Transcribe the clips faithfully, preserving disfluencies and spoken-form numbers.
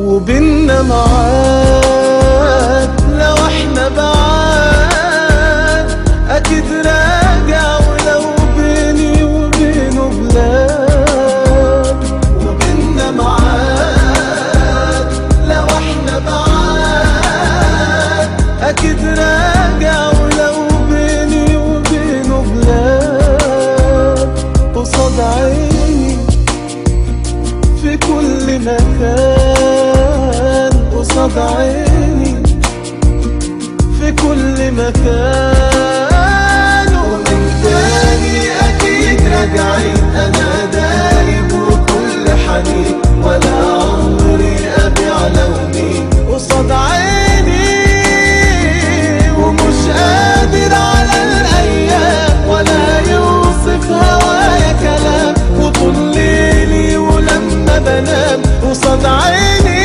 وبيننا معاد لو احنا بعاد اكيد راجع، ولو بيني وبينه بلاد. وبيننا معاد لو احنا بعاد اكيد راجع، ولو بيني وبينه بلاد. قصاد عيني في كل مكان، قصاد عيني في كل مكان. ومن تاني أكيد راجعين، أنا دايب وكل حنين، ولا عمري أبيع لوني. قصاد عيني ومش قادر على الأيام، ولا يوصف هوايا كلام. وطول ليلي ولما بنام قصاد عيني،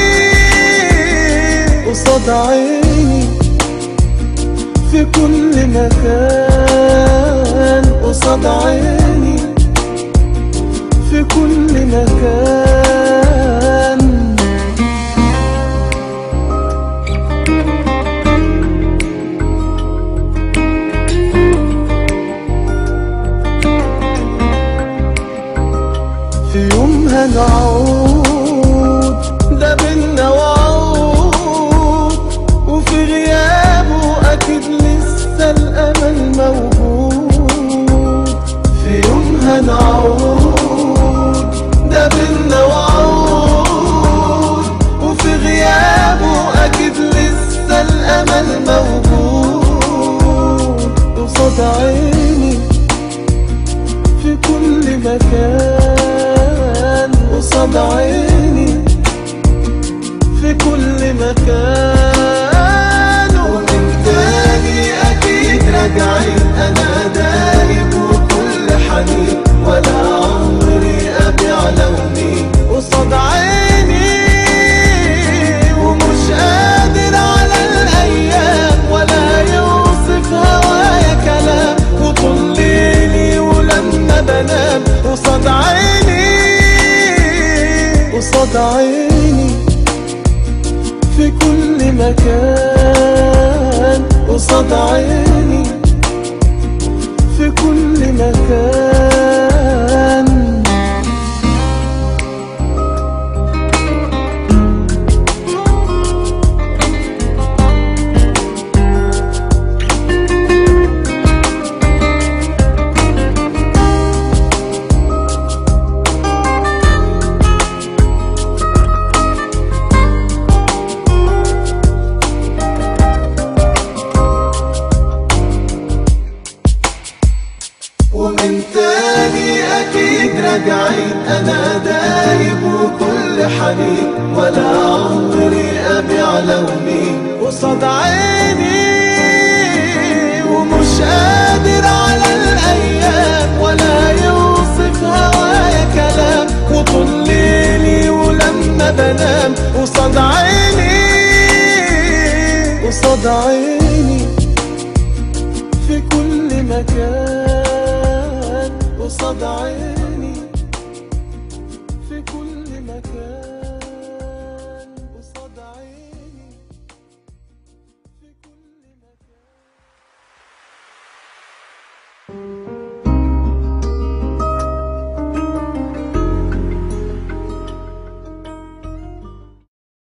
قصاد عيني في كل مكان. قصاد عيني في كل مكان. في يوم هنعود ده بينا وعود، وفي غيابه أكيد لسه الأمل موجود. في يوم هنعود ده بينا وعود، وفي غيابه أكيد لسه الأمل موجود. قصاد عيني في كل مكان، قصاد عيني في كل مكان. ومن تاني أكيد راجعين، أنا دايب وكل حنين، ولا عمري أبيع لوني. قصاد عيني ومش قادر على الأيام، ولا يوصف هوايا كلام. وطول ليلي ولما بنام قصاد عيني، قصاد عيني في كل مكان. قصاد عيني في كل مكان. ومن تاني أكيد راجعين، أنا دايب وكل حنين، ولا عمري أبيع لوني. قصاد عيني ومش قادر على الأيام، ولا يوصف هوايا كلام. وطول ليلي ولما بنام قصاد عيني، قصاد عيني في كل مكان. قصاد عيني